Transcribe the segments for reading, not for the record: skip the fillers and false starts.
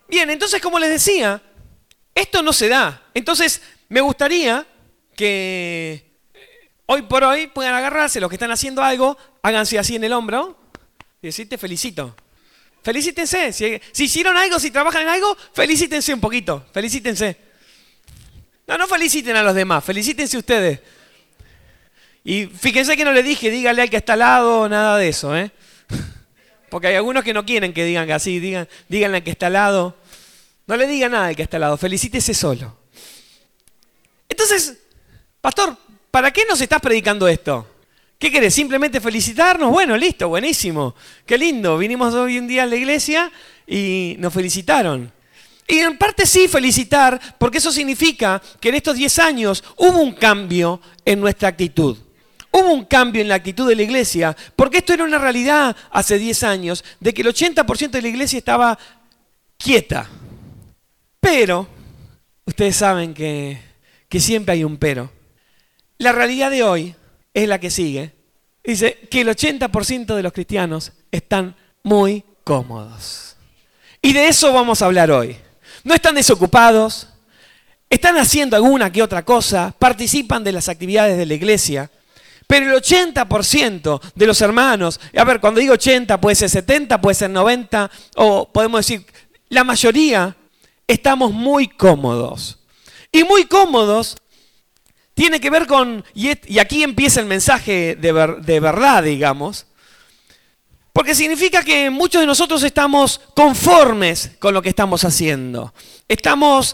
Bien, entonces como les decía, esto no se da. Entonces me gustaría que hoy por hoy puedan agarrarse los que están haciendo algo, háganse así en el hombro y decir te felicito. Felicítense. Si hicieron algo, si trabajan en algo, felicítense un poquito. Felicítense. No feliciten a los demás, felicítense ustedes. Y fíjense que no le dije, dígale al que está al lado, nada de eso, ¿eh? Porque hay algunos que no quieren que digan así, díganle al que está al lado. No le digan nada al que está al lado, felicítese solo. Entonces, pastor, ¿para qué nos estás predicando esto? ¿Qué querés? ¿Simplemente felicitarnos? Bueno, listo, buenísimo. Qué lindo, vinimos hoy un día a la iglesia y nos felicitaron. Y en parte sí felicitar, porque eso significa que en estos 10 años hubo un cambio en nuestra actitud. Hubo un cambio en la actitud de la iglesia, porque esto era una realidad hace 10 años, de que el 80% de la iglesia estaba quieta. Pero, ustedes saben que siempre hay un pero. La realidad de hoy es la que sigue. Dice que el 80% de los cristianos están muy cómodos. Y de eso vamos a hablar hoy. No están desocupados, están haciendo alguna que otra cosa, participan de las actividades de la iglesia, pero el 80% de los hermanos, a ver, cuando digo 80 puede ser 70, puede ser 90, o podemos decir, la mayoría estamos muy cómodos. Y muy cómodos tiene que ver con, y aquí empieza el mensaje de verdad, digamos, porque significa que muchos de nosotros estamos conformes con lo que estamos haciendo. Estamos,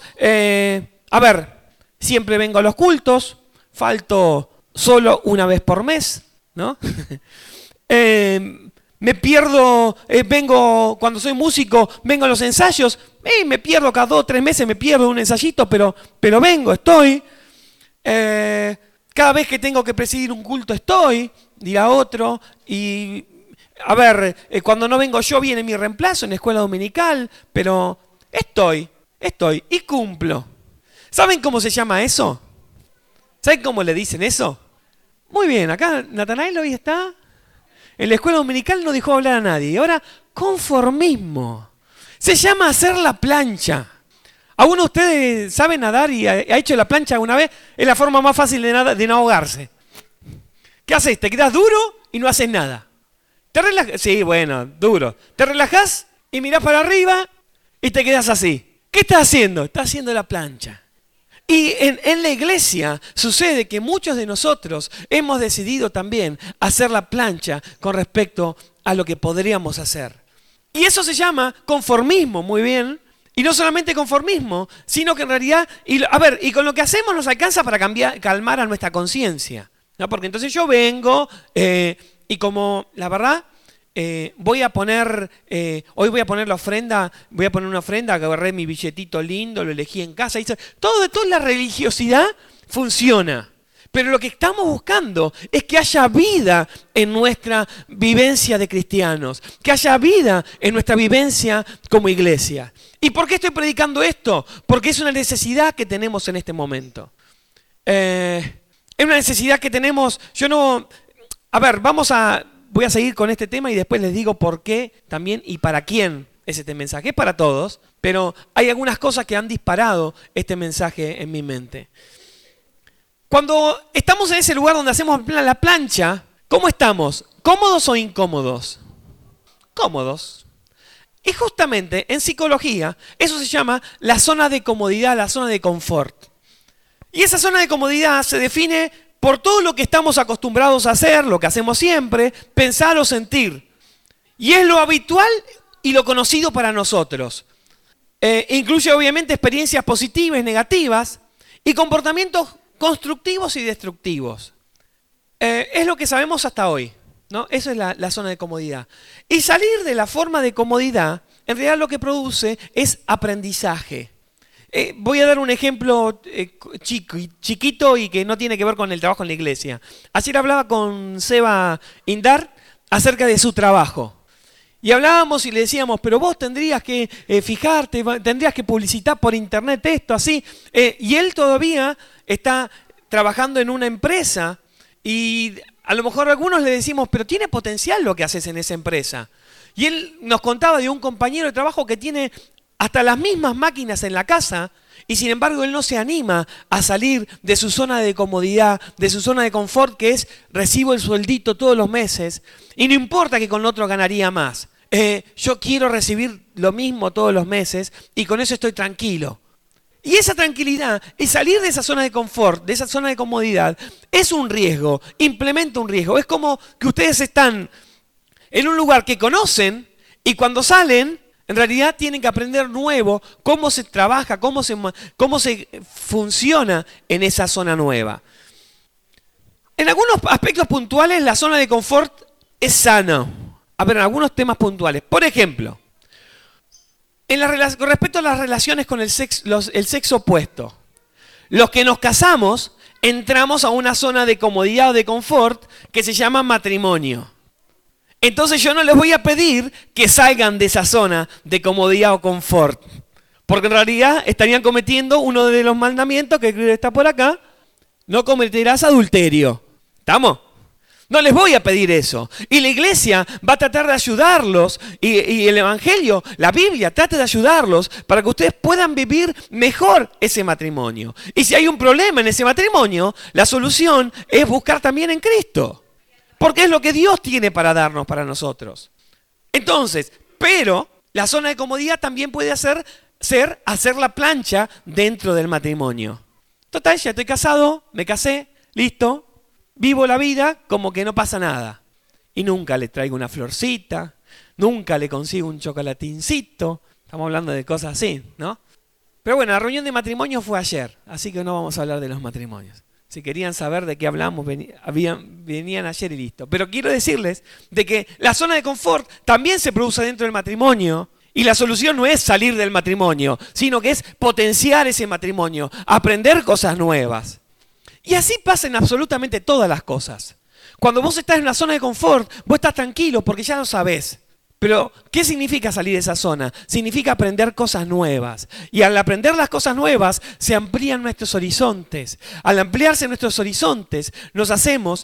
siempre vengo a los cultos, falto solo una vez por mes, ¿no? Me pierdo, cuando soy músico, vengo a los ensayos, me pierdo cada 2 o 3 meses, me pierdo un ensayito, pero vengo, estoy. Cada vez que tengo que presidir un culto estoy, dirá otro, y cuando no vengo yo viene mi reemplazo en la escuela dominical, pero estoy y cumplo. ¿Saben cómo se llama eso? ¿Saben cómo le dicen eso? Muy bien, acá Natanael hoy está. En la escuela dominical no dejó hablar a nadie. Y ahora, conformismo. Se llama hacer la plancha. ¿Alguno de ustedes sabe nadar y ha hecho la plancha alguna vez? Es la forma más fácil de no ahogarse. ¿Qué haces? Te quedas duro y no haces nada. Te relajas, sí, bueno, duro. Te relajás y mirás para arriba y te quedas así. ¿Qué estás haciendo? Estás haciendo la plancha. Y en la iglesia sucede que muchos de nosotros hemos decidido también hacer la plancha con respecto a lo que podríamos hacer. Y eso se llama conformismo, muy bien. Y no solamente conformismo, sino que en realidad, y con lo que hacemos nos alcanza para calmar a nuestra conciencia, ¿no? Porque entonces yo vengo y como la verdad hoy voy a poner la ofrenda, voy a poner una ofrenda, agarré mi billetito lindo, lo elegí en casa, toda la religiosidad funciona. Pero lo que estamos buscando es que haya vida en nuestra vivencia de cristianos, que haya vida en nuestra vivencia como iglesia. ¿Y por qué estoy predicando esto? Porque es una necesidad que tenemos en este momento. Es una necesidad que tenemos, voy a seguir con este tema y después les digo por qué también y para quién es este mensaje. Es para todos, pero hay algunas cosas que han disparado este mensaje en mi mente. Cuando estamos en ese lugar donde hacemos la plancha, ¿cómo estamos? ¿Cómodos o incómodos? Cómodos. Y justamente en psicología eso se llama la zona de comodidad, la zona de confort. Y esa zona de comodidad se define por todo lo que estamos acostumbrados a hacer, lo que hacemos siempre, pensar o sentir. Y es lo habitual y lo conocido para nosotros. Incluye obviamente experiencias positivas y negativas y comportamientos constructivos y destructivos. Es lo que sabemos hasta hoy, ¿no? Eso es la zona de comodidad. Y salir de la forma de comodidad, en realidad lo que produce es aprendizaje. Voy a dar un ejemplo chiquito y que no tiene que ver con el trabajo en la iglesia. Ayer hablaba con Seba Indar acerca de su trabajo. Y hablábamos y le decíamos, pero vos tendrías que fijarte, tendrías que publicitar por internet esto, así. Y él todavía está trabajando en una empresa y a lo mejor algunos le decimos, pero tiene potencial lo que haces en esa empresa. Y él nos contaba de un compañero de trabajo que tiene hasta las mismas máquinas en la casa, y sin embargo él no se anima a salir de su zona de comodidad, de su zona de confort, que es recibo el sueldito todos los meses, y no importa que con otro ganaría más. Yo quiero recibir lo mismo todos los meses y con eso estoy tranquilo. Y esa tranquilidad y salir de esa zona de confort, de esa zona de comodidad, es un riesgo, implementa un riesgo. Es como que ustedes están en un lugar que conocen y cuando salen, en realidad tienen que aprender nuevo cómo se trabaja, cómo se funciona en esa zona nueva. En algunos aspectos puntuales, la zona de confort es sana. A ver, en algunos temas puntuales. Por ejemplo, con respecto a las relaciones con el sexo opuesto. Los que nos casamos, entramos a una zona de comodidad o de confort que se llama matrimonio. Entonces yo no les voy a pedir que salgan de esa zona de comodidad o confort. Porque en realidad estarían cometiendo uno de los mandamientos que está por acá. No cometerás adulterio. ¿Estamos? No les voy a pedir eso. Y la iglesia va a tratar de ayudarlos. Y el evangelio, la Biblia, trata de ayudarlos para que ustedes puedan vivir mejor ese matrimonio. Y si hay un problema en ese matrimonio, la solución es buscar también en Cristo. Porque es lo que Dios tiene para darnos para nosotros. Entonces, pero la zona de comodidad también puede ser hacer la plancha dentro del matrimonio. Total, ya estoy casado, me casé, listo. Vivo la vida como que no pasa nada. Y nunca le traigo una florcita, nunca le consigo un chocolatincito. Estamos hablando de cosas así, ¿no? Pero bueno, la reunión de matrimonio fue ayer, así que no vamos a hablar de los matrimonios. Si querían saber de qué hablamos, venían ayer y listo. Pero quiero decirles de que la zona de confort también se produce dentro del matrimonio. Y la solución no es salir del matrimonio, sino que es potenciar ese matrimonio, aprender cosas nuevas. Y así pasa en absolutamente todas las cosas. Cuando vos estás en una zona de confort, vos estás tranquilo porque ya lo sabés. Pero, ¿qué significa salir de esa zona? Significa aprender cosas nuevas. Y al aprender las cosas nuevas, se amplían nuestros horizontes. Al ampliarse nuestros horizontes, nos hacemos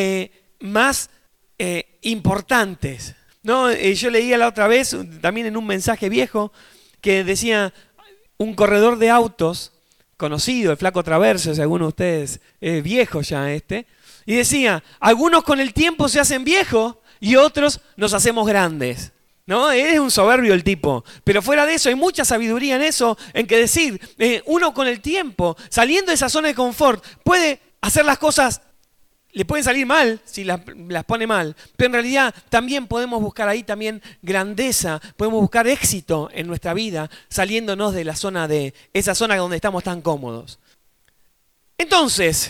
más importantes. ¿No? Yo leía la otra vez, también en un mensaje viejo, que decía un corredor de autos, conocido, el Flaco Traverso, si alguno de ustedes es viejo ya y decía, algunos con el tiempo se hacen viejos y otros nos hacemos grandes. ¿No? Es un soberbio el tipo, pero fuera de eso hay mucha sabiduría en eso, en que decir, uno con el tiempo, saliendo de esa zona de confort, puede hacer las cosas, le pueden salir mal si las pone mal, pero en realidad también podemos buscar ahí también grandeza, podemos buscar éxito en nuestra vida saliéndonos de la zona esa zona donde estamos tan cómodos. Entonces,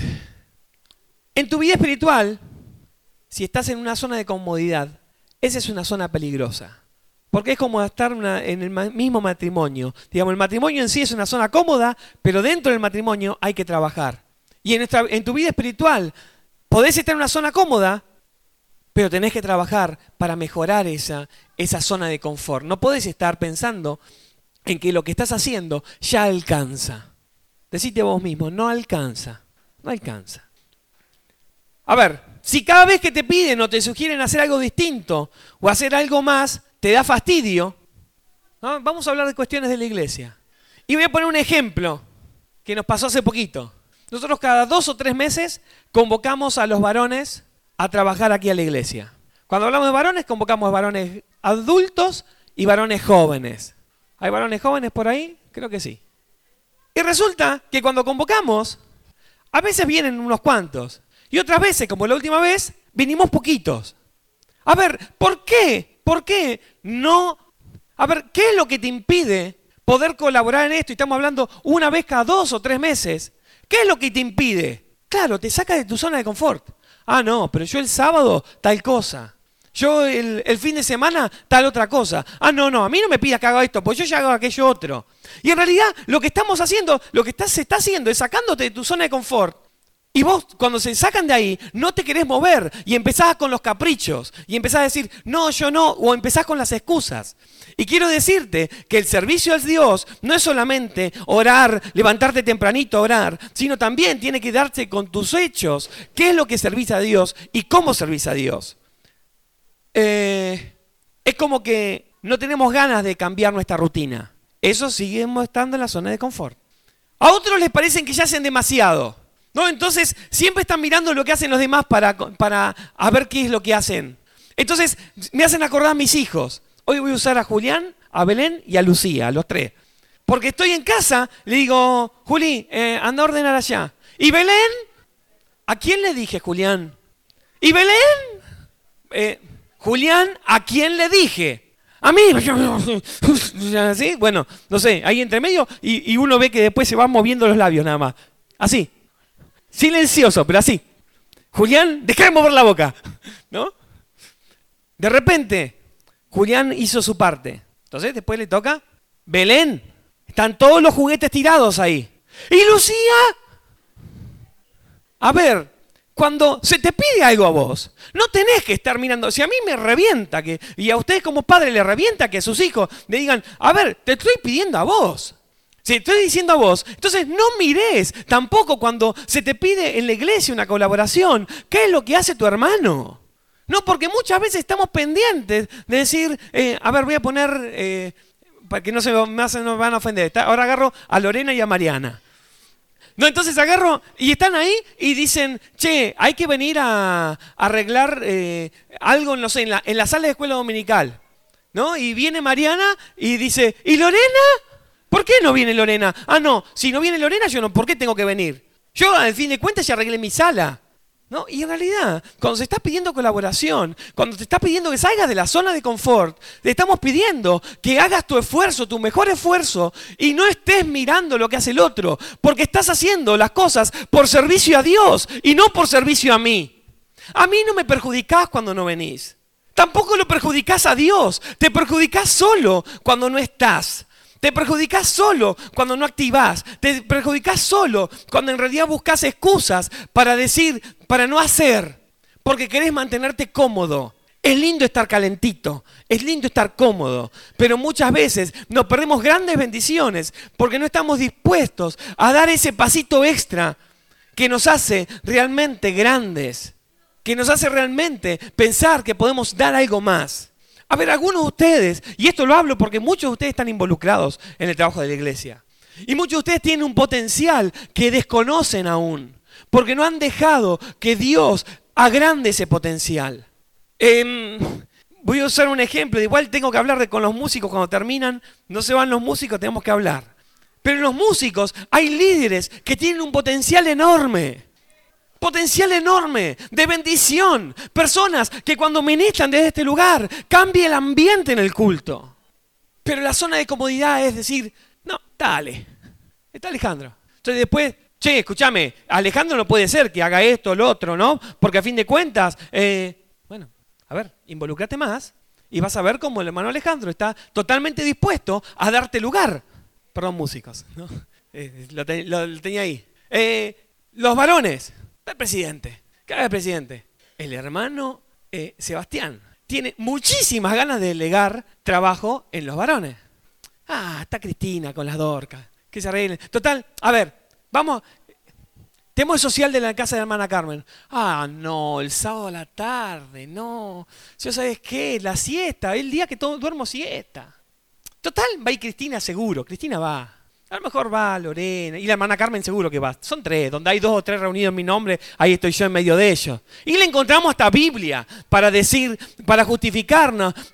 en tu vida espiritual, si estás en una zona de comodidad, esa es una zona peligrosa. Porque es como estar en el mismo matrimonio. Digamos, el matrimonio en sí es una zona cómoda, pero dentro del matrimonio hay que trabajar. Y en tu vida espiritual, podés estar en una zona cómoda, pero tenés que trabajar para mejorar esa zona de confort. No podés estar pensando en que lo que estás haciendo ya alcanza. Decite vos mismo, no alcanza, no alcanza. A ver, si cada vez que te piden o te sugieren hacer algo distinto o hacer algo más, te da fastidio, ¿no? Vamos a hablar de cuestiones de la iglesia. Y voy a poner un ejemplo que nos pasó hace poquito. Nosotros cada 2 o 3 meses convocamos a los varones a trabajar aquí a la iglesia. Cuando hablamos de varones, convocamos a varones adultos y varones jóvenes. ¿Hay varones jóvenes por ahí? Creo que sí. Y resulta que cuando convocamos, a veces vienen unos cuantos. Y otras veces, como la última vez, vinimos poquitos. A ver, ¿por qué? ¿Por qué no? A ver, ¿qué es lo que te impide poder colaborar en esto? Y estamos hablando una vez cada 2 o 3 meses. ¿Qué es lo que te impide? Claro, te saca de tu zona de confort. Ah, no, pero yo el sábado tal cosa. Yo el fin de semana tal otra cosa. Ah, no, a mí no me pidas que haga esto, pues yo ya hago aquello otro. Y en realidad lo que estamos haciendo, se está haciendo es sacándote de tu zona de confort. Y vos, cuando se sacan de ahí, no te querés mover y empezás con los caprichos y empezás a decir, no, yo no, o empezás con las excusas. Y quiero decirte que el servicio a Dios no es solamente orar, levantarte tempranito a orar, sino también tiene que darse con tus hechos qué es lo que servís a Dios y cómo servís a Dios. Es como que no tenemos ganas de cambiar nuestra rutina. Eso seguimos estando en la zona de confort. A otros les parecen que ya hacen demasiado, ¿no? Entonces siempre están mirando lo que hacen los demás para a ver qué es lo que hacen. Entonces me hacen acordar a mis hijos. Hoy voy a usar a Julián, a Belén y a Lucía, a los tres. Porque estoy en casa, le digo, Juli, anda a ordenar allá. ¿Y Belén? ¿A quién le dije, Julián? ¿Y Belén? Julián, ¿a quién le dije? A mí. ¿Sí? Bueno, no sé, ahí entre medio y uno ve que después se van moviendo los labios nada más. Así. Silencioso, pero así. Julián, deja de mover la boca. ¿No? De repente, Julián hizo su parte. Entonces después le toca Belén. Están todos los juguetes tirados ahí. ¿Y Lucía? A ver, cuando se te pide algo a vos, no tenés que estar mirando. Si a mí me revienta, y a ustedes como padres les revienta que a sus hijos le digan, a ver, te estoy pidiendo a vos. Si te estoy diciendo a vos, entonces no mires tampoco cuando se te pide en la iglesia una colaboración. ¿Qué es lo que hace tu hermano? No, porque muchas veces estamos pendientes de decir, a ver, voy a poner, para que no se me van a ofender. Ahora agarro a Lorena y a Mariana. No, entonces agarro y están ahí y dicen, che, hay que venir a arreglar algo, no sé, en la sala de escuela dominical. ¿No? Y viene Mariana y dice, ¿y Lorena? ¿Por qué no viene Lorena? Ah, no, si no viene Lorena, yo no, ¿por qué tengo que venir? Yo, al fin de cuentas, ya arreglé mi sala. ¿No? Y en realidad, cuando se está pidiendo colaboración, cuando te está pidiendo que salgas de la zona de confort, te estamos pidiendo que hagas tu esfuerzo, tu mejor esfuerzo, y no estés mirando lo que hace el otro, porque estás haciendo las cosas por servicio a Dios y no por servicio a mí. A mí no me perjudicás cuando no venís. Tampoco lo perjudicás a Dios. Te perjudicás solo cuando no estás. Te perjudicás solo cuando no activás. Te perjudicás solo cuando en realidad buscas excusas para decir, para no hacer, porque querés mantenerte cómodo. Es lindo estar calentito, es lindo estar cómodo, pero muchas veces nos perdemos grandes bendiciones porque no estamos dispuestos a dar ese pasito extra que nos hace realmente grandes, que nos hace realmente pensar que podemos dar algo más. A ver, algunos de ustedes, y esto lo hablo porque muchos de ustedes están involucrados en el trabajo de la iglesia, y muchos de ustedes tienen un potencial que desconocen aún, porque no han dejado que Dios agrande ese potencial. Voy a usar un ejemplo, igual tengo que hablar con los músicos cuando terminan, no se van los músicos, tenemos que hablar. Pero en los músicos hay líderes que tienen un potencial enorme de bendición. Personas que cuando ministran desde este lugar cambia el ambiente en el culto. Pero la zona de comodidad es decir, no, dale, está Alejandro. Entonces después, che, escúchame, Alejandro no puede ser que haga esto o lo otro, ¿no? Porque a fin de cuentas, bueno, a ver, involúcrate más y vas a ver cómo el hermano Alejandro está totalmente dispuesto a darte lugar. Perdón, músicos, ¿no? Lo tenía ahí. Los varones. El presidente. ¿Qué haga el presidente? El hermano Sebastián tiene muchísimas ganas de delegar trabajo en los varones. Ah, está Cristina con las Dorcas. Que se arreglen. Total, a ver, vamos. Tenemos el social de la casa de la hermana Carmen. Ah, no, el sábado a la tarde, no. ¿Ya sabes qué? La siesta, el día que todo duermo siesta. Total, va a ir Cristina seguro. Cristina va. A lo mejor va Lorena y la hermana Carmen seguro que va. Son tres, donde hay 2 o 3 reunidos en mi nombre, ahí estoy yo en medio de ellos. Y le encontramos hasta Biblia para decir, para justificar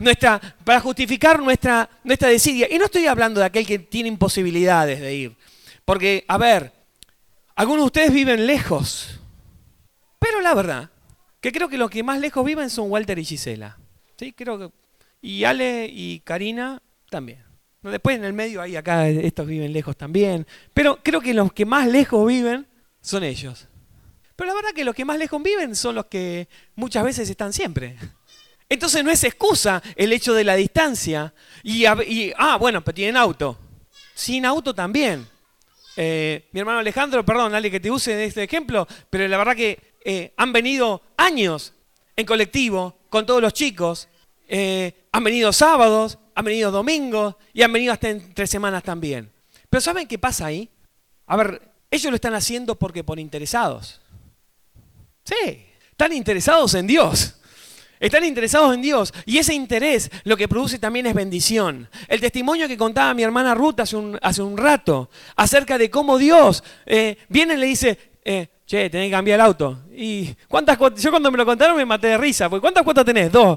nuestra desidia. Y no estoy hablando de aquel que tiene imposibilidades de ir. Porque, a ver, algunos de ustedes viven lejos. Pero la verdad, que creo que los que más lejos viven son Walter y Gisela. ¿Sí? Creo que, y Ale y Karina también. Después en el medio hay acá, estos viven lejos también. Pero creo que los que más lejos viven son ellos. Pero la verdad que los que más lejos viven son los que muchas veces están siempre. Entonces no es excusa el hecho de la distancia. Bueno, pero tienen auto. Sin auto también. Mi hermano Alejandro, perdón, Ale, que te use este ejemplo, pero la verdad que han venido años en colectivo con todos los chicos. Han venido sábados, han venido domingos y han venido hasta entre semanas también. Pero ¿saben qué pasa ahí? A ver, ellos lo están haciendo porque por interesados. Sí, están interesados en Dios. Están interesados en Dios y ese interés lo que produce también es bendición. El testimonio que contaba mi hermana Ruth hace un rato acerca de cómo Dios viene y le dice, che, tenés que cambiar el auto. Y ¿cuántas cuotas? Yo cuando me lo contaron me maté de risa, porque ¿cuántas cuotas tenés? 2.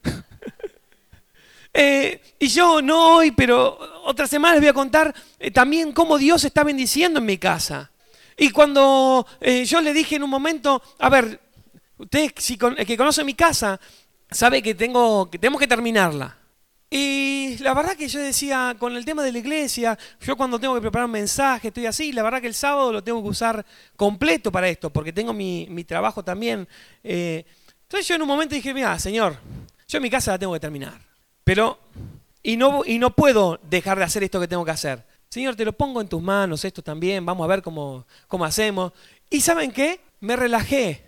Y yo no hoy, pero otra semana les voy a contar también cómo Dios está bendiciendo en mi casa. Y cuando yo le dije en un momento, a ver, usted el que conoce mi casa sabe que tenemos que terminarla. Y la verdad que yo decía, con el tema de la iglesia, yo cuando tengo que preparar un mensaje, estoy así, la verdad que el sábado lo tengo que usar completo para esto, porque tengo mi trabajo también. Entonces yo en un momento dije, mira, Señor, yo mi casa la tengo que terminar. Pero, y no puedo dejar de hacer esto que tengo que hacer. Señor, te lo pongo en tus manos, esto también, vamos a ver cómo hacemos. ¿Y saben qué? Me relajé,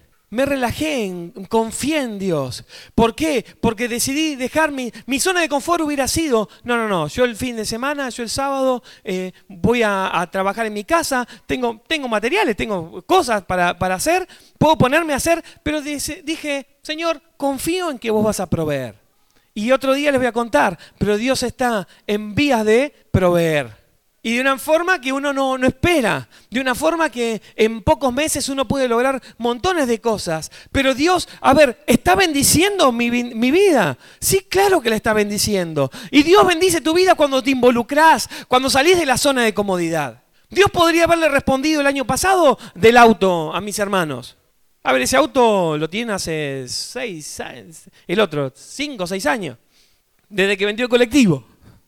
confié en Dios. ¿Por qué? Porque decidí dejar mi zona de confort hubiera sido, no, yo el fin de semana, yo el sábado voy a trabajar en mi casa, tengo materiales, tengo cosas para hacer, puedo ponerme a hacer, pero dije, Señor, confío en que vos vas a proveer. Y otro día les voy a contar, pero Dios está en vías de proveer. Y de una forma que uno no espera, de una forma que en pocos meses uno puede lograr montones de cosas. Pero Dios, a ver, ¿está bendiciendo mi vida? Sí, claro que la está bendiciendo. Y Dios bendice tu vida cuando te involucrás, cuando salís de la zona de comodidad. Dios podría haberle respondido el año pasado del auto a mis hermanos. A ver, ese auto lo tiene hace 6 años, el otro 5 o 6 años, desde que vendió el colectivo.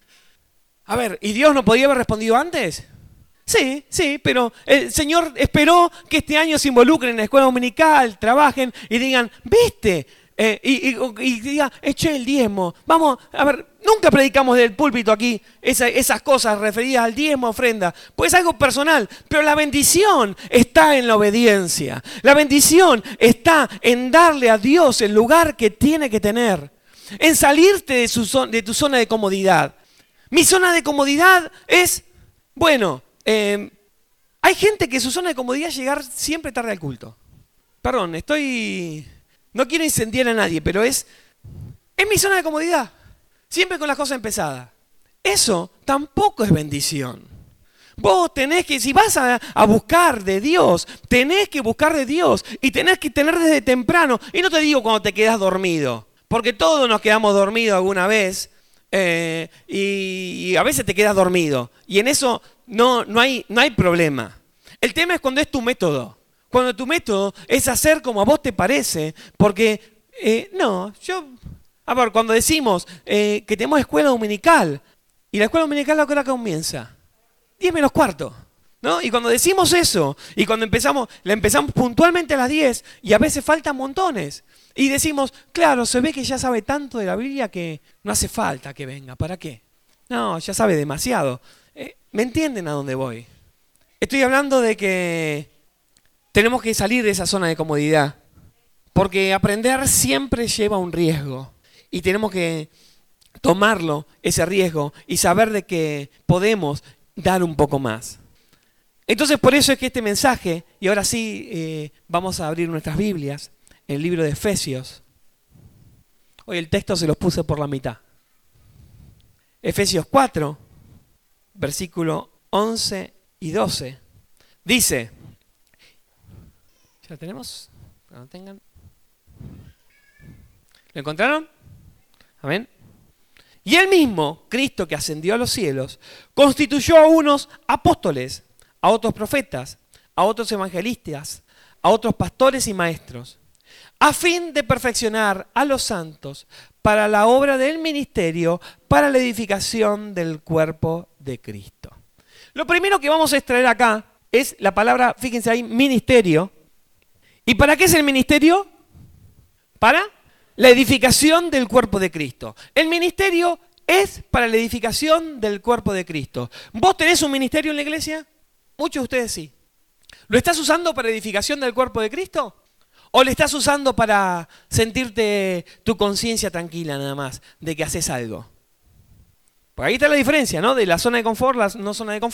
A ver, ¿y Dios no podía haber respondido antes? Sí, pero el Señor esperó que este año se involucren en la escuela dominical, trabajen y digan, ¿viste? Y digan, eché el diezmo. Vamos, a ver, nunca predicamos del púlpito aquí esas cosas referidas al diezmo, ofrenda, pues es algo personal, pero la bendición está en la obediencia. La bendición está en darle a Dios el lugar que tiene que tener, en salirte de tu zona de comodidad. Mi zona de comodidad es, bueno, hay gente que su zona de comodidad es llegar siempre tarde al culto. Perdón, no quiero incendiar a nadie, pero es mi zona de comodidad. Siempre con las cosas empezadas. Eso tampoco es bendición. Vos tenés que, si vas a buscar de Dios, tenés que buscar de Dios y tenés que tener desde temprano. Y no te digo cuando te quedás dormido, porque todos nos quedamos dormidos alguna vez. Y a veces te quedas dormido y en eso no hay problema. El tema es cuando es tu método, cuando tu método es hacer como a vos te parece, porque cuando decimos que tenemos escuela dominical y la escuela dominical ¿a qué hora comienza? 10 menos cuarto, ¿no? Y cuando decimos eso y cuando la empezamos puntualmente a las 10 y a veces faltan montones. Y decimos, claro, se ve que ya sabe tanto de la Biblia que no hace falta que venga. ¿Para qué? No, ya sabe demasiado. ¿Me entienden a dónde voy? Estoy hablando de que tenemos que salir de esa zona de comodidad. Porque aprender siempre lleva un riesgo. Y tenemos que tomarlo, ese riesgo, y saber de que podemos dar un poco más. Entonces, por eso es que este mensaje, y ahora sí vamos a abrir nuestras Biblias, el libro de Efesios. Hoy el texto se los puse por la mitad. Efesios 4, versículo 11 y 12. Dice, ¿ya lo tenemos? No tengan. ¿Lo encontraron? Amén. Y él mismo, Cristo que ascendió a los cielos, constituyó a unos apóstoles, a otros profetas, a otros evangelistas, a otros pastores y maestros, a fin de perfeccionar a los santos para la obra del ministerio, para la edificación del cuerpo de Cristo. Lo primero que vamos a extraer acá es la palabra, fíjense ahí, ministerio. ¿Y para qué es el ministerio? Para la edificación del cuerpo de Cristo. El ministerio es para la edificación del cuerpo de Cristo. ¿Vos tenés un ministerio en la iglesia? Muchos de ustedes sí. ¿Lo estás usando para edificación del cuerpo de Cristo? ¿O le estás usando para sentirte tu conciencia tranquila nada más de que haces algo? Por ahí está la diferencia, ¿no? De la zona de confort, la no zona de confort.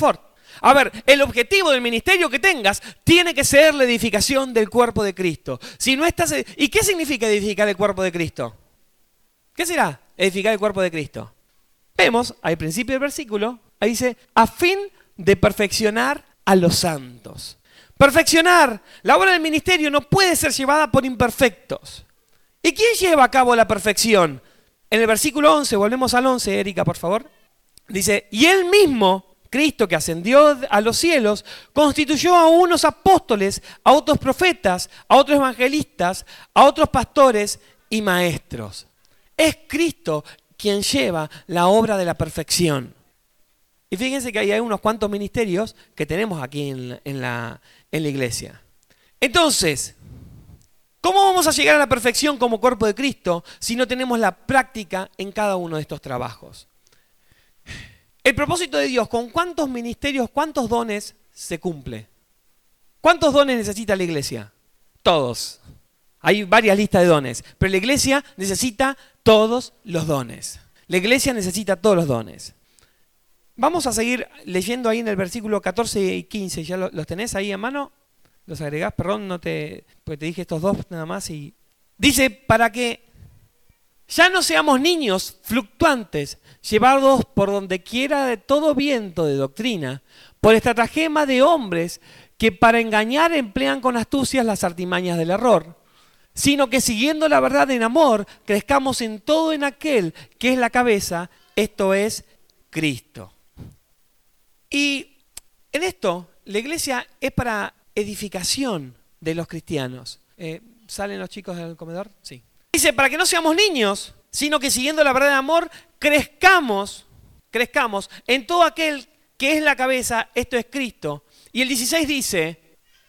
A ver, el objetivo del ministerio que tengas tiene que ser la edificación del cuerpo de Cristo. Si no estás, ¿y qué significa edificar el cuerpo de Cristo? ¿Qué será edificar el cuerpo de Cristo? Vemos al principio del versículo, ahí dice, a fin de perfeccionar a los santos. Perfeccionar, la obra del ministerio no puede ser llevada por imperfectos. ¿Y quién lleva a cabo la perfección? En el versículo 11, volvemos al 11, Erika, por favor. Dice, y él mismo, Cristo que ascendió a los cielos, constituyó a unos apóstoles, a otros profetas, a otros evangelistas, a otros pastores y maestros. Es Cristo quien lleva la obra de la perfección. Y fíjense que hay unos cuantos ministerios que tenemos aquí en la iglesia. Entonces, ¿cómo vamos a llegar a la perfección como cuerpo de Cristo si no tenemos la práctica en cada uno de estos trabajos? El propósito de Dios, ¿con cuántos ministerios, cuántos dones se cumple? ¿Cuántos dones necesita la iglesia? Todos. Hay varias listas de dones, pero la iglesia necesita todos los dones. La iglesia necesita todos los dones. Vamos a seguir leyendo ahí en el versículo 14 y 15. ¿Ya los tenés ahí a mano? ¿Los agregás? Perdón, porque te dije estos dos nada más. Y dice, para que ya no seamos niños fluctuantes, llevados por donde quiera de todo viento de doctrina, por estratagema de hombres que para engañar emplean con astucias las artimañas del error, sino que siguiendo la verdad en amor, crezcamos en todo en aquel que es la cabeza, esto es Cristo. Y en esto, la iglesia es para edificación de los cristianos. ¿Salen los chicos del comedor? Sí. Dice, para que no seamos niños, sino que siguiendo la verdad de amor, crezcamos en todo aquel que es la cabeza, esto es Cristo. Y el 16 dice,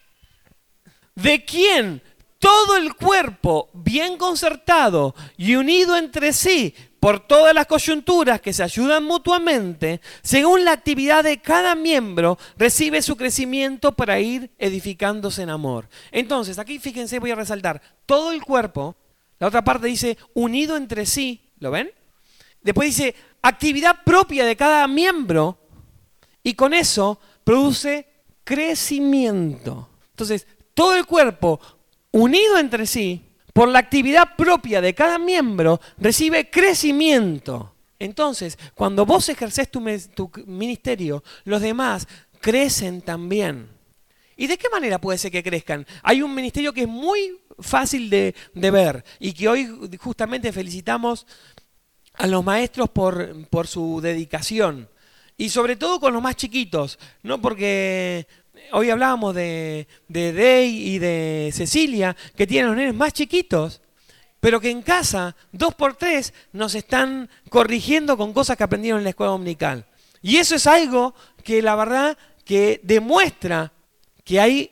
de quien todo el cuerpo bien concertado y unido entre sí por todas las coyunturas que se ayudan mutuamente, según la actividad de cada miembro, recibe su crecimiento para ir edificándose en amor. Entonces, aquí fíjense, voy a resaltar, todo el cuerpo, la otra parte dice unido entre sí, ¿lo ven? Después dice actividad propia de cada miembro y con eso produce crecimiento. Entonces, todo el cuerpo unido entre sí, por la actividad propia de cada miembro, recibe crecimiento. Entonces, cuando vos ejercés tu ministerio, los demás crecen también. ¿Y de qué manera puede ser que crezcan? Hay un ministerio que es muy fácil de ver y que hoy justamente felicitamos a los maestros por su dedicación. Y sobre todo con los más chiquitos, ¿no? Porque hoy hablábamos de Dey y de Cecilia, que tienen los nenes más chiquitos, pero que en casa, 2x3, nos están corrigiendo con cosas que aprendieron en la escuela dominical. Y eso es algo que la verdad que demuestra que hay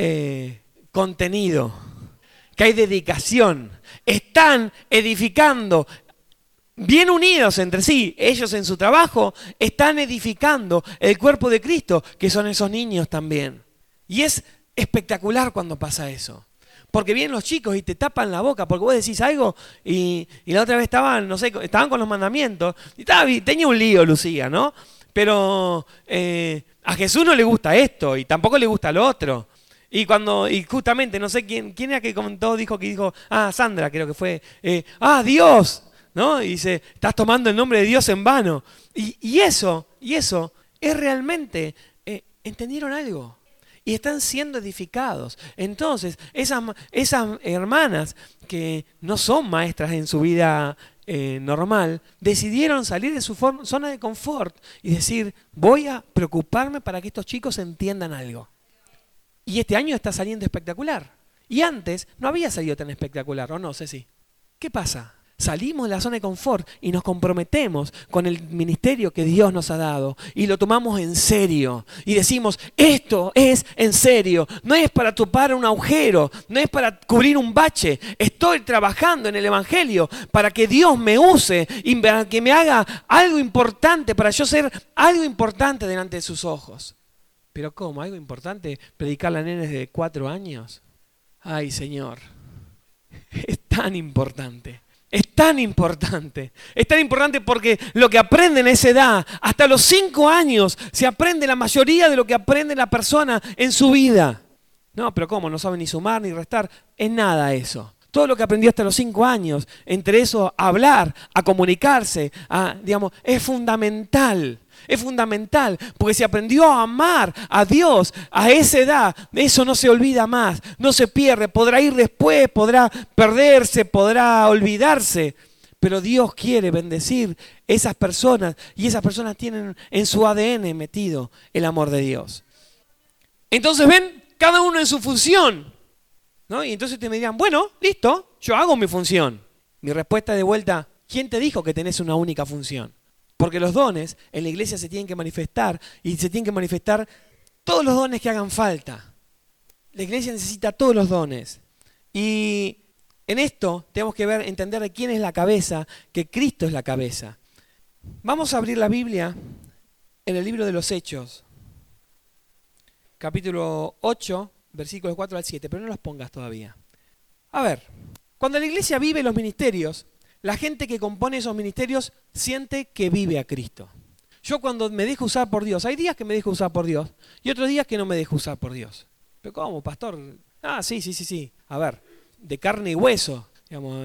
contenido, que hay dedicación. Están edificando, bien unidos entre sí, ellos en su trabajo, están edificando el cuerpo de Cristo, que son esos niños también. Y es espectacular cuando pasa eso. Porque vienen los chicos y te tapan la boca, porque vos decís algo y la otra vez estaban con los mandamientos, y tenía un lío Lucía, ¿no? Pero a Jesús no le gusta esto y tampoco le gusta lo otro. Y justamente, no sé quién era que comentó, dijo, Sandra creo que fue, Dios, ¿no? Y dice, estás tomando el nombre de Dios en vano. Y eso es realmente, ¿entendieron algo? Y están siendo edificados. Entonces, esas hermanas que no son maestras en su vida normal, decidieron salir de su zona de confort y decir, voy a preocuparme para que estos chicos entiendan algo. Y este año está saliendo espectacular. Y antes no había salido tan espectacular, ¿o no, Ceci? ¿Qué pasa? Salimos de la zona de confort y nos comprometemos con el ministerio que Dios nos ha dado y lo tomamos en serio y decimos, esto es en serio, no es para tapar un agujero, no es para cubrir un bache, estoy trabajando en el evangelio para que Dios me use y para que me haga algo importante, para yo ser algo importante delante de sus ojos. ¿Pero cómo? ¿Algo importante? ¿Predicarle a nenes de 4 años? Ay, Señor, es tan importante. Es tan importante. Es tan importante porque lo que aprenden a esa edad, hasta los 5 años, se aprende la mayoría de lo que aprende la persona en su vida. No, pero ¿cómo? No sabe ni sumar ni restar. Es nada eso. Todo lo que aprendió hasta los 5 años, entre eso, a hablar, a comunicarse, es fundamental. Es fundamental, porque si aprendió a amar a Dios a esa edad, eso no se olvida más, no se pierde. Podrá ir después, podrá perderse, podrá olvidarse, pero Dios quiere bendecir esas personas y esas personas tienen en su ADN metido el amor de Dios. Entonces ven, cada uno en su función, ¿no? Y entonces te me dirán, bueno, listo, yo hago mi función. Mi respuesta de vuelta, ¿quién te dijo que tenés una única función? Porque los dones en la iglesia se tienen que manifestar y se tienen que manifestar todos los dones que hagan falta. La iglesia necesita todos los dones. Y en esto tenemos que entender de quién es la cabeza, que Cristo es la cabeza. Vamos a abrir la Biblia en el libro de los Hechos, capítulo 8, versículos 4 al 7, pero no los pongas todavía. A ver, cuando la iglesia vive los ministerios, la gente que compone esos ministerios siente que vive a Cristo. Yo cuando me dejo usar por Dios, hay días que me dejo usar por Dios y otros días que no me dejo usar por Dios. ¿Pero cómo, pastor? Sí. A ver, de carne y hueso. Digamos,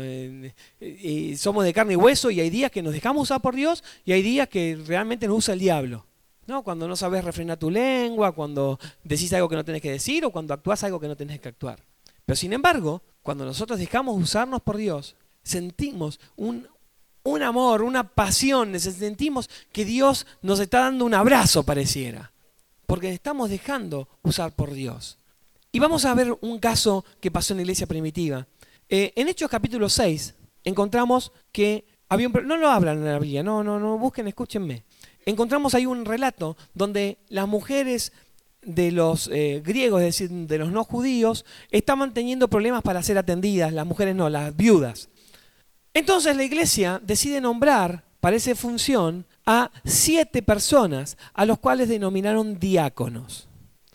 somos de carne y hueso y hay días que nos dejamos usar por Dios y hay días que realmente nos usa el diablo. ¿No? Cuando no sabes refrenar tu lengua, cuando decís algo que no tenés que decir o cuando actúas algo que no tenés que actuar. Pero sin embargo, cuando nosotros dejamos usarnos por Dios, sentimos un amor, una pasión, sentimos que Dios nos está dando un abrazo, pareciera, porque estamos dejando usar por Dios. Y vamos a ver un caso que pasó en la iglesia primitiva. En Hechos capítulo 6 encontramos que había no lo hablan en la Biblia, no, busquen, escúchenme. Encontramos ahí un relato donde las mujeres de los griegos, es decir, de los no judíos, estaban teniendo problemas para ser atendidas, las mujeres no, las viudas. Entonces la iglesia decide nombrar para esa función a 7 personas, a los cuales denominaron diáconos.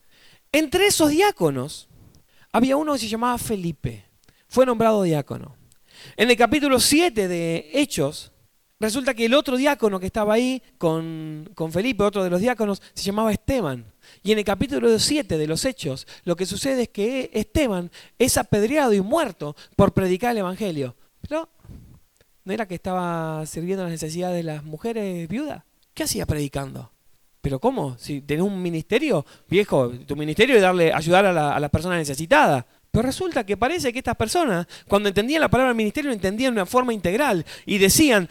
Entre esos diáconos había uno que se llamaba Felipe, fue nombrado diácono. En el capítulo 7 de Hechos, resulta que el otro diácono que estaba ahí con Felipe, otro de los diáconos, se llamaba Esteban. Y en el capítulo 7 de los Hechos, lo que sucede es que Esteban es apedreado y muerto por predicar el evangelio. Pero ¿no era que estaba sirviendo las necesidades de las mujeres viudas? ¿Qué hacía predicando? ¿Pero cómo? Si tenés un ministerio, viejo, tu ministerio es ayudar a las personas necesitadas. Pero resulta que parece que estas personas, cuando entendían la palabra ministerio, lo entendían de una forma integral y decían,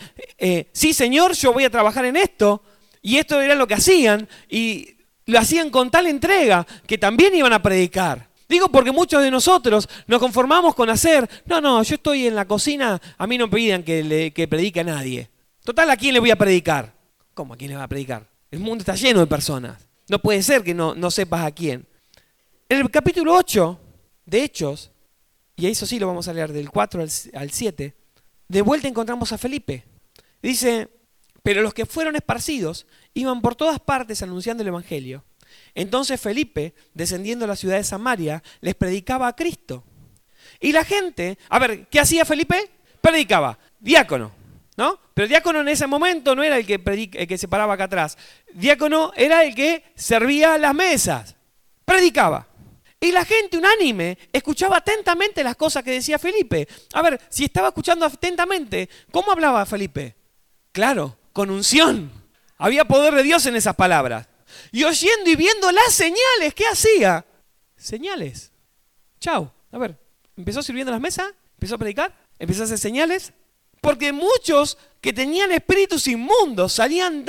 sí señor, yo voy a trabajar en esto, y esto era lo que hacían, y lo hacían con tal entrega que también iban a predicar. Digo porque muchos de nosotros nos conformamos con hacer, no, yo estoy en la cocina, a mí no me pidan que predique a nadie. Total, ¿a quién le voy a predicar? ¿Cómo a quién le va a predicar? El mundo está lleno de personas. No puede ser que no sepas a quién. En el capítulo 8 de Hechos, y eso sí lo vamos a leer del 4 al 7, de vuelta encontramos a Felipe. Dice, pero los que fueron esparcidos iban por todas partes anunciando el evangelio. Entonces Felipe, descendiendo a la ciudad de Samaria, les predicaba a Cristo. Y la gente, a ver, ¿qué hacía Felipe? Predicaba, diácono, ¿no? Pero diácono en ese momento no era el que se paraba acá atrás. Diácono era el que servía las mesas, predicaba. Y la gente unánime escuchaba atentamente las cosas que decía Felipe. A ver, si estaba escuchando atentamente, ¿cómo hablaba Felipe? Claro, con unción. Había poder de Dios en esas palabras. Y oyendo y viendo las señales, ¿qué hacía? Señales. Chau. A ver, empezó sirviendo las mesas, empezó a predicar, empezó a hacer señales. Porque muchos que tenían espíritus inmundos salían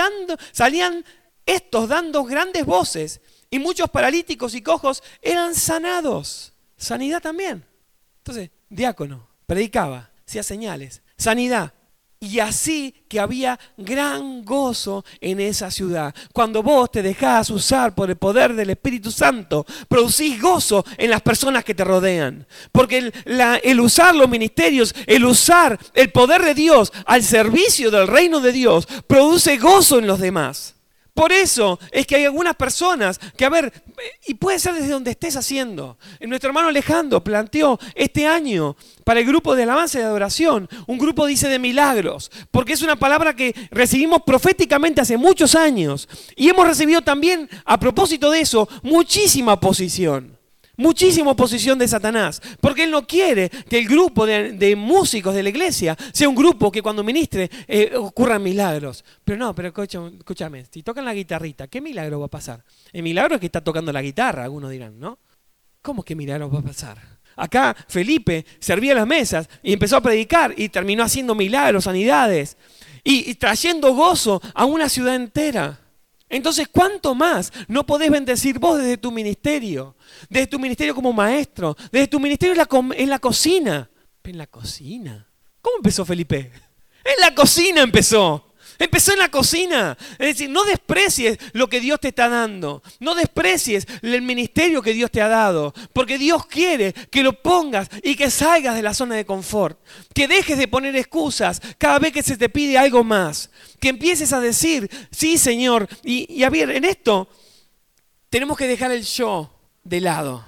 dando grandes voces. Y muchos paralíticos y cojos eran sanados. Sanidad también. Entonces, diácono, predicaba, hacía señales, sanidad. Y así que había gran gozo en esa ciudad. Cuando vos te dejás usar por el poder del Espíritu Santo, producís gozo en las personas que te rodean. Porque el usar los ministerios, el usar el poder de Dios al servicio del reino de Dios, produce gozo en los demás. Por eso es que hay algunas personas que, a ver, y puede ser desde donde estés haciendo. Nuestro hermano Alejandro planteó este año para el grupo de alabanza y de adoración, un grupo dice de milagros, porque es una palabra que recibimos proféticamente hace muchos años y hemos recibido también, a propósito de eso, muchísima oposición. Muchísima oposición de Satanás, porque él no quiere que el grupo de músicos de la iglesia sea un grupo que cuando ministre ocurran milagros. Pero escúchame, si tocan la guitarrita, ¿qué milagro va a pasar? El milagro es que está tocando la guitarra, algunos dirán, ¿no? ¿Cómo que milagro va a pasar? Acá Felipe servía las mesas y empezó a predicar y terminó haciendo milagros, sanidades y trayendo gozo a una ciudad entera. Entonces, ¿cuánto más no podés bendecir vos desde tu ministerio? Desde tu ministerio como maestro, desde tu ministerio en la cocina. ¿En la cocina? ¿Cómo empezó Felipe? En la cocina empezó. Empezó en la cocina. Es decir, no desprecies lo que Dios te está dando. No desprecies el ministerio que Dios te ha dado. Porque Dios quiere que lo pongas y que salgas de la zona de confort. Que dejes de poner excusas cada vez que se te pide algo más. Que empieces a decir, sí, Señor. Y a ver, en esto tenemos que dejar el yo de lado.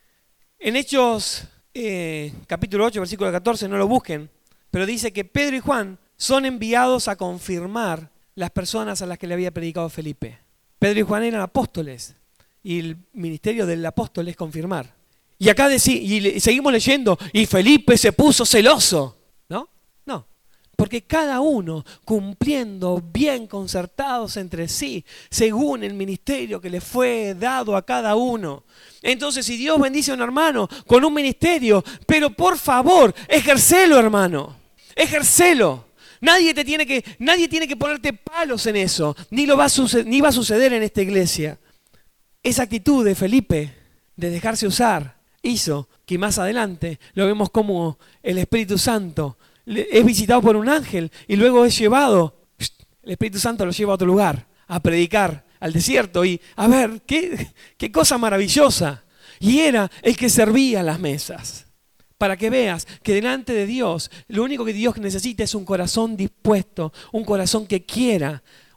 En Hechos capítulo 8, versículo 14, no lo busquen. Pero dice que Pedro y Juan son enviados a confirmar las personas a las que le había predicado Felipe. Pedro y Juan eran apóstoles y el ministerio del apóstol es confirmar. Y acá seguimos leyendo, y Felipe se puso celoso. ¿No? No. Porque cada uno cumpliendo bien concertados entre sí, según el ministerio que le fue dado a cada uno. Entonces, si Dios bendice a un hermano con un ministerio, pero por favor, ejercelo, hermano. Ejercelo. Nadie tiene que ponerte palos en eso, ni va a suceder en esta iglesia. Esa actitud de Felipe, de dejarse usar, hizo que más adelante lo vemos como el Espíritu Santo es visitado por un ángel y luego es llevado, el Espíritu Santo lo lleva a otro lugar, a predicar al desierto y a ver, qué cosa maravillosa. Y era el que servía las mesas. Para que veas que delante de Dios, lo único que Dios necesita es un corazón dispuesto, un corazón que quiera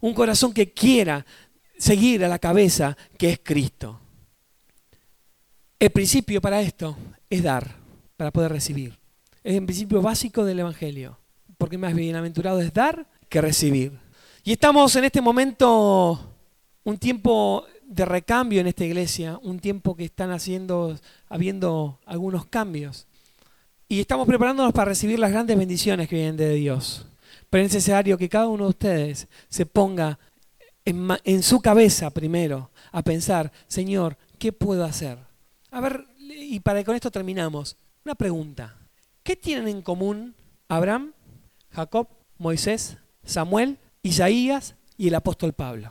seguir a la cabeza que es Cristo. El principio para esto es dar, para poder recibir. Es el principio básico del Evangelio, porque más bienaventurado es dar que recibir. Y estamos en este momento, un tiempo de recambio en esta iglesia, un tiempo que están habiendo algunos cambios. Y estamos preparándonos para recibir las grandes bendiciones que vienen de Dios. Pero es necesario que cada uno de ustedes se ponga en su cabeza primero a pensar, Señor, ¿qué puedo hacer? A ver, y con esto terminamos. Una pregunta. ¿Qué tienen en común Abraham, Jacob, Moisés, Samuel, Isaías y el apóstol Pablo?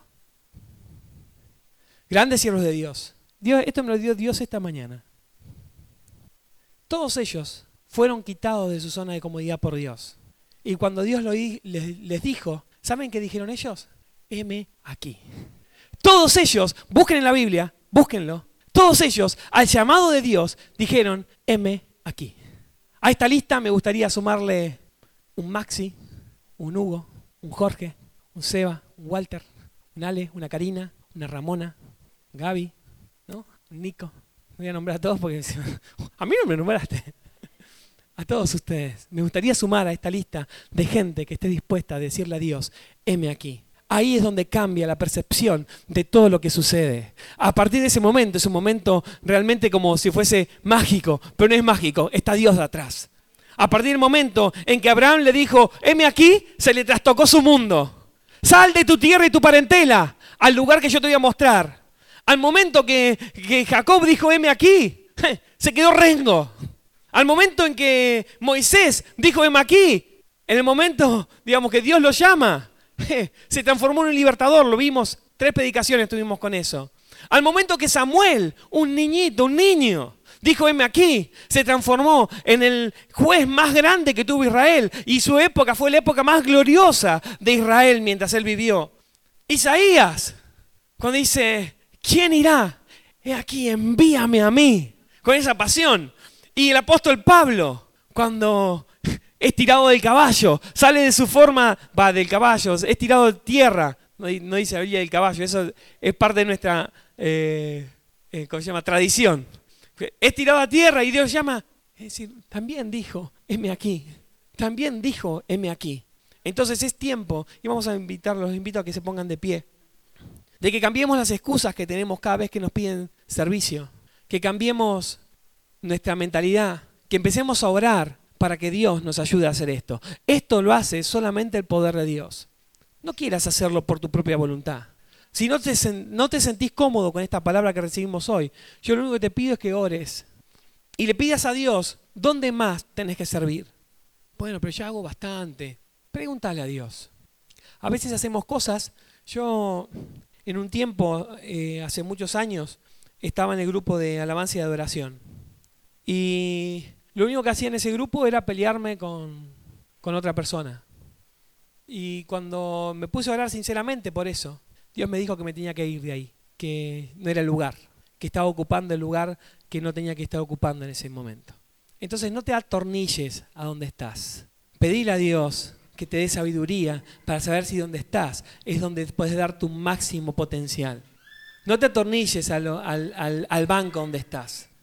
Grandes siervos de Dios. Esto me lo dio Dios esta mañana. Todos ellos fueron quitados de su zona de comodidad por Dios. Y cuando Dios les dijo, ¿saben qué dijeron ellos? Heme aquí. Todos ellos, busquen en la Biblia, búsquenlo. Todos ellos, al llamado de Dios, dijeron, heme aquí. A esta lista me gustaría sumarle un Maxi, un Hugo, un Jorge, un Seba, un Walter, un Ale, una Karina, una Ramona, un Gaby, ¿no? Un Nico. Voy a nombrar a todos porque a mí no me nombraste. A todos ustedes. Me gustaría sumar a esta lista de gente que esté dispuesta a decirle a Dios, heme aquí. Ahí es donde cambia la percepción de todo lo que sucede. A partir de ese momento, es un momento realmente como si fuese mágico, pero no es mágico, está Dios de atrás. A partir del momento en que Abraham le dijo, heme aquí, se le trastocó su mundo. Sal de tu tierra y tu parentela al lugar que yo te voy a mostrar. Al momento que Jacob dijo, heme aquí, se quedó rengo. Al momento en que Moisés dijo, heme aquí, en el momento, digamos, que Dios lo llama, se transformó en un libertador, lo vimos, 3 predicaciones tuvimos con eso. Al momento que Samuel, un niño, dijo, heme aquí, se transformó en el juez más grande que tuvo Israel y su época fue la época más gloriosa de Israel mientras él vivió. Isaías, cuando dice, ¿quién irá? He aquí, envíame a mí, con esa pasión. Y el apóstol Pablo, cuando es tirado del caballo, sale de su forma, del caballo, es tirado de tierra, No dice la Biblia del caballo, eso es parte de nuestra ¿cómo se llama? Tradición. Es tirado a tierra y Dios llama. Es decir, también dijo, heme aquí. También dijo, heme aquí. Entonces es tiempo, y vamos a los invito a que se pongan de pie, de que cambiemos las excusas que tenemos cada vez que nos piden servicio, que cambiemos nuestra mentalidad, que empecemos a orar para que Dios nos ayude a hacer esto. Esto lo hace solamente el poder de Dios. No quieras hacerlo por tu propia voluntad. Si no te sentís cómodo con esta palabra que recibimos hoy, yo lo único que te pido es que ores y le pidas a Dios, ¿dónde más tenés que servir? Bueno, pero ya hago bastante. Pregúntale a Dios. A veces hacemos cosas. Yo en un tiempo, hace muchos años, estaba en el grupo de alabanza y adoración. Y lo único que hacía en ese grupo era pelearme con otra persona. Y cuando me puse a orar sinceramente por eso, Dios me dijo que me tenía que ir de ahí, que no era el lugar, que estaba ocupando el lugar que no tenía que estar ocupando en ese momento. Entonces no te atornilles a donde estás. Pedile a Dios que te dé sabiduría para saber si donde estás es donde puedes dar tu máximo potencial. No te atornilles al banco donde estás.